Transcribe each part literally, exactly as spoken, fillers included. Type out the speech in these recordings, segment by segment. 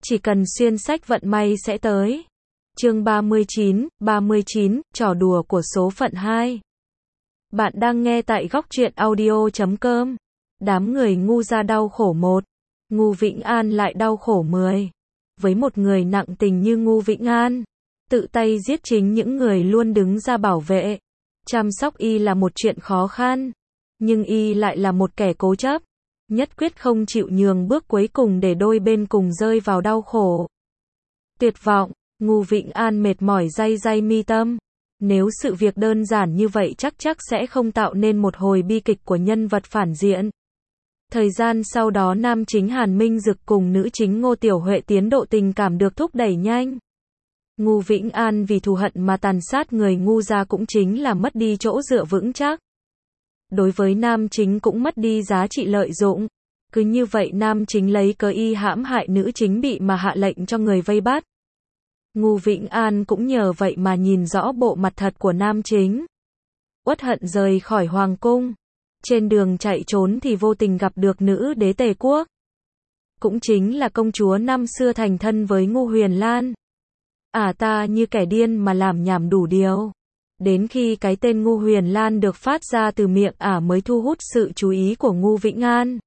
Chỉ cần xuyên sách vận may sẽ tới. Chương ba mươi chín, ba mươi chín, trò đùa của số phận hai. Bạn đang nghe tại góc truyện audio chấm com. Đám người ngu ra đau khổ một. Ngu Vĩnh An lại đau khổ mười. Với một người nặng tình như Ngu Vĩnh An, tự tay giết chính những người luôn đứng ra bảo vệ, chăm sóc y là một chuyện khó khăn. Nhưng y lại là một kẻ cố chấp, nhất quyết không chịu nhường bước cuối cùng để đôi bên cùng rơi vào đau khổ. Tuyệt vọng, Ngu Vĩnh An mệt mỏi day day mi tâm. Nếu sự việc đơn giản như vậy chắc chắc sẽ không tạo nên một hồi bi kịch của nhân vật phản diện. Thời gian sau đó nam chính Hàn Minh Dực cùng nữ chính Ngô Tiểu Huệ tiến độ tình cảm được thúc đẩy nhanh. Ngu Vĩnh An vì thù hận mà tàn sát người ngu gia cũng chính là mất đi chỗ dựa vững chắc. Đối với nam chính cũng mất đi giá trị lợi dụng. Cứ như vậy nam chính lấy cớ y hãm hại nữ chính bị mà hạ lệnh cho người vây bắt. Ngu Vĩnh An cũng nhờ vậy mà nhìn rõ bộ mặt thật của nam chính. Uất hận rời khỏi hoàng cung. Trên đường chạy trốn thì vô tình gặp được nữ đế Tề Quốc. Cũng chính là công chúa năm xưa thành thân với Ngu Huyền Lan. À ta như kẻ điên mà làm nhảm đủ điều. Đến khi cái tên Ngu Huyền Lan được phát ra từ miệng ả à mới thu hút sự chú ý của Ngu Vĩnh An.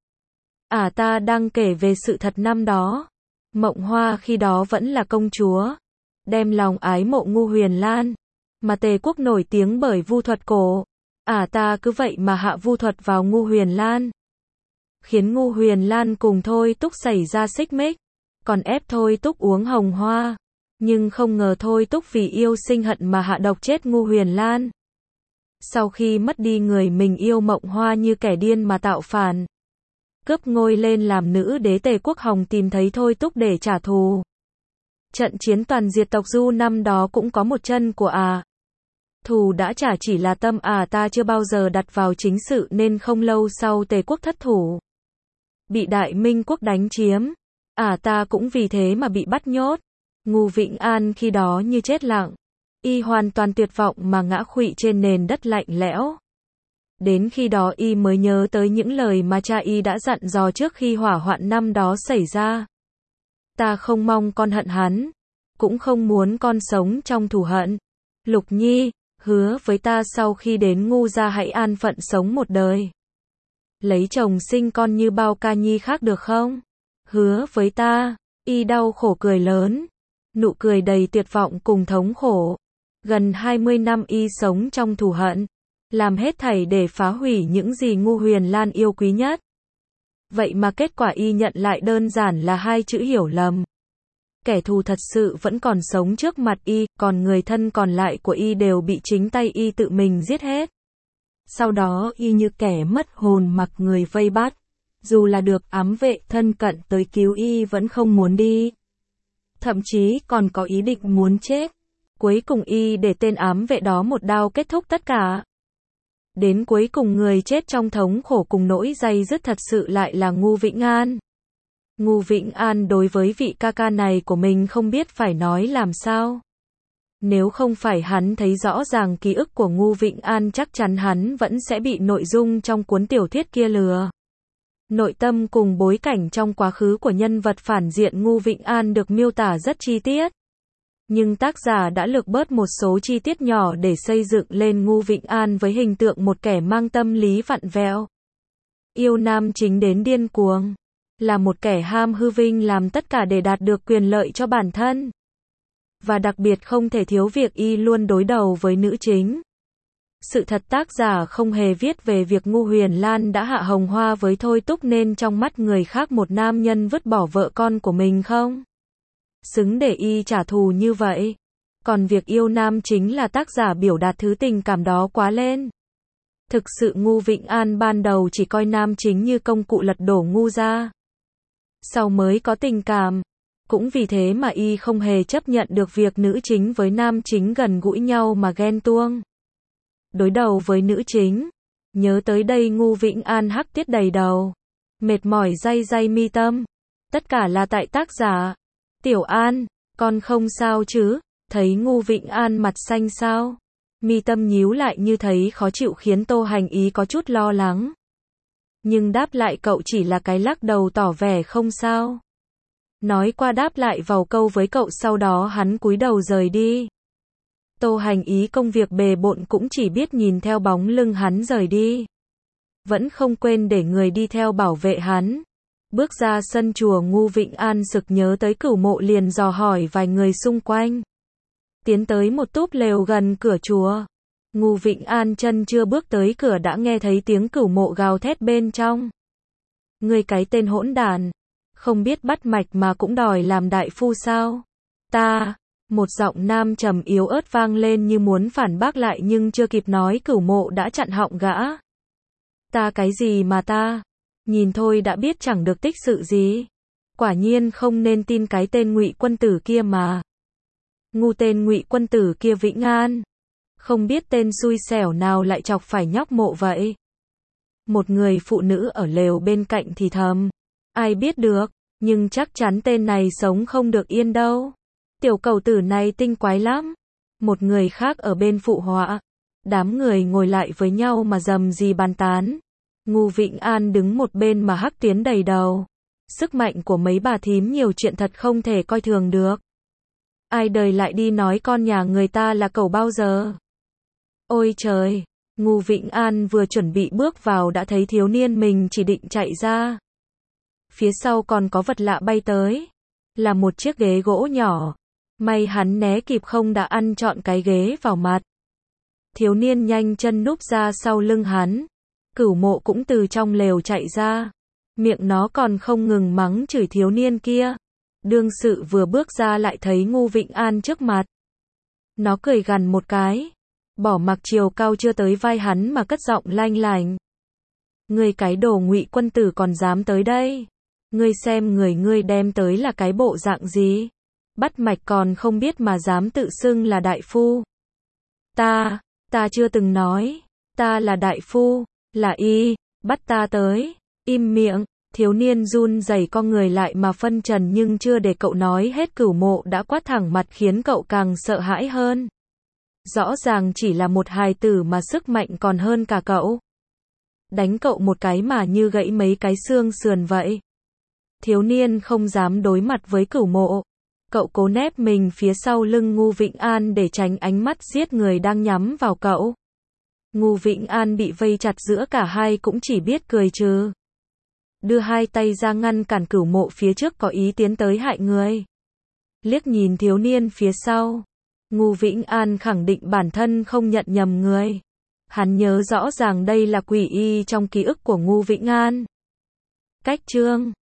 Ả à ta đang kể về sự thật năm đó. Mộng Hoa khi đó vẫn là công chúa. Đem lòng ái mộ Ngu Huyền Lan. Mà Tề Quốc nổi tiếng bởi vu thuật cổ. Ả à ta cứ vậy mà hạ vu thuật vào Ngu Huyền Lan. Khiến Ngu Huyền Lan cùng Thôi Túc xảy ra xích mích. Còn ép Thôi Túc uống hồng hoa. Nhưng không ngờ Thôi Túc vì yêu sinh hận mà hạ độc chết Ngu Huyền Lan. Sau khi mất đi người mình yêu Mộng Hoa như kẻ điên mà tạo phản. Cướp ngôi lên làm nữ đế Tề Quốc Hồng tìm thấy Thôi Túc để trả thù. Trận chiến toàn diệt tộc Du năm đó cũng có một chân của ả. À. Thù đã trả chỉ là tâm ả à ta chưa bao giờ đặt vào chính sự nên không lâu sau Tề Quốc thất thủ. Bị Đại Minh Quốc đánh chiếm. Ả à ta cũng vì thế mà bị bắt nhốt. Ngu Vĩnh An khi đó như chết lặng. Y hoàn toàn tuyệt vọng mà ngã khuỵu trên nền đất lạnh lẽo. Đến khi đó y mới nhớ tới những lời mà cha y đã dặn dò trước khi hỏa hoạn năm đó xảy ra. Ta không mong con hận hắn. Cũng không muốn con sống trong thù hận. Lục Nhi, hứa với ta sau khi đến Ngu gia hãy an phận sống một đời. Lấy chồng sinh con như bao ca nhi khác được không? Hứa với ta. Y đau khổ cười lớn. Nụ cười đầy tuyệt vọng cùng thống khổ. Gần hai mươi năm y sống trong thù hận. Làm hết thảy để phá hủy những gì Ngu Huyền Lan yêu quý nhất. Vậy mà kết quả y nhận lại đơn giản là hai chữ hiểu lầm. Kẻ thù thật sự vẫn còn sống trước mặt y, còn người thân còn lại của y đều bị chính tay y tự mình giết hết. Sau đó y như kẻ mất hồn mặc người vây bắt. Dù là được ám vệ thân cận tới cứu y vẫn không muốn đi. Thậm chí còn có ý định muốn chết. Cuối cùng y để tên ám vệ đó một đao kết thúc tất cả. Đến cuối cùng người chết trong thống khổ cùng nỗi day dứt thật sự lại là Ngu Vĩnh An. Ngu Vĩnh An đối với vị ca ca này của mình không biết phải nói làm sao. Nếu không phải hắn thấy rõ ràng ký ức của Ngu Vĩnh An chắc chắn hắn vẫn sẽ bị nội dung trong cuốn tiểu thuyết kia lừa. Nội tâm cùng bối cảnh trong quá khứ của nhân vật phản diện Ngu Vĩnh An được miêu tả rất chi tiết. Nhưng tác giả đã lược bớt một số chi tiết nhỏ để xây dựng lên Ngu Vĩnh An với hình tượng một kẻ mang tâm lý vặn vẹo. Yêu nam chính đến điên cuồng. Là một kẻ ham hư vinh làm tất cả để đạt được quyền lợi cho bản thân. Và đặc biệt không thể thiếu việc y luôn đối đầu với nữ chính. Sự thật tác giả không hề viết về việc Ngu Huyền Lan đã hạ hồng hoa với Thôi Túc nên trong mắt người khác một nam nhân vứt bỏ vợ con của mình không xứng để y trả thù như vậy. Còn việc yêu nam chính là tác giả biểu đạt thứ tình cảm đó quá lên. Thực sự Ngu Vĩnh An ban đầu chỉ coi nam chính như công cụ lật đổ Ngu gia. Sau mới có tình cảm. Cũng vì thế mà y không hề chấp nhận được việc nữ chính với nam chính gần gũi nhau mà ghen tuông. Đối đầu với nữ chính. Nhớ tới đây Ngu Vĩnh An hắc tiết đầy đầu. Mệt mỏi day day mi tâm. Tất cả là tại tác giả. Tiểu An, con không sao chứ? Thấy Ngu Vĩnh An mặt xanh sao? Mi tâm nhíu lại như thấy khó chịu khiến Tô Hành Ý có chút lo lắng. Nhưng đáp lại cậu chỉ là cái lắc đầu tỏ vẻ không sao. Nói qua đáp lại vào câu với cậu, sau đó hắn cúi đầu rời đi. Tô Hành ý công việc bề bộn cũng chỉ biết nhìn theo bóng lưng hắn rời đi. Vẫn không quên để người đi theo bảo vệ hắn. Bước ra sân chùa, Ngô Vĩnh An sực nhớ tới Cửu Mộ, liền dò hỏi vài người xung quanh. Tiến tới một túp lều gần cửa chùa. Ngô Vĩnh An chân chưa bước tới cửa đã nghe thấy tiếng Cửu Mộ gào thét bên trong. Ngươi cái tên hỗn đản, không biết bắt mạch mà cũng đòi làm đại phu sao? Ta, một giọng nam trầm yếu ớt vang lên như muốn phản bác lại, nhưng chưa kịp nói Cửu Mộ đã chặn họng gã. Ta cái gì mà ta? Nhìn thôi đã biết chẳng được tích sự gì. Quả nhiên không nên tin cái tên Ngụy Quân Tử kia mà. Ngu tên Ngụy Quân Tử kia Vĩnh An. Không biết tên xui xẻo nào lại chọc phải nhóc Mộ vậy. Một người phụ nữ ở lều bên cạnh thì thầm. Ai biết được, nhưng chắc chắn tên này sống không được yên đâu. Tiểu cầu tử này tinh quái lắm. Một người khác ở bên phụ họa. Đám người ngồi lại với nhau mà rầm rì bàn tán. Ngô Vĩnh An đứng một bên mà hắc tiến đầy đầu. Sức mạnh của mấy bà thím nhiều chuyện thật không thể coi thường được. Ai đời lại đi nói con nhà người ta là cẩu bao giờ. Ôi trời, Ngô Vĩnh An vừa chuẩn bị bước vào đã thấy thiếu niên mình chỉ định chạy ra. Phía sau còn có vật lạ bay tới. Là một chiếc ghế gỗ nhỏ. May hắn né kịp không đã ăn trọn cái ghế vào mặt. Thiếu niên nhanh chân núp ra sau lưng hắn. Cửu Mộ cũng từ trong lều chạy ra. Miệng nó còn không ngừng mắng chửi thiếu niên kia. Đương sự vừa bước ra lại thấy Ngô Vĩnh An trước mặt. Nó cười gằn một cái. Bỏ mặc chiều cao chưa tới vai hắn mà cất giọng lanh lành. Ngươi cái đồ Ngụy Quân Tử còn dám tới đây. Ngươi xem người ngươi đem tới là cái bộ dạng gì. Bắt mạch còn không biết mà dám tự xưng là đại phu. Ta, ta chưa từng nói. Ta là đại phu, là y, bắt ta tới. Im miệng. Thiếu niên run rẩy con người lại mà phân trần, nhưng chưa để cậu nói hết Cửu Mộ đã quát thẳng mặt khiến cậu càng sợ hãi hơn. Rõ ràng chỉ là một hài tử mà sức mạnh còn hơn cả cậu. Đánh cậu một cái mà như gãy mấy cái xương sườn vậy. Thiếu niên không dám đối mặt với Cửu Mộ. Cậu cố nép mình phía sau lưng Ngô Vĩnh An để tránh ánh mắt giết người đang nhắm vào cậu. Ngô Vĩnh An bị vây chặt giữa cả hai cũng chỉ biết cười trừ. Đưa hai tay ra ngăn cản Cửu Mộ phía trước có ý tiến tới hại người. Liếc nhìn thiếu niên phía sau. Ngô Vĩnh An khẳng định bản thân không nhận nhầm người. Hắn nhớ rõ ràng đây là quỷ y trong ký ức của Ngô Vĩnh An. Cách chương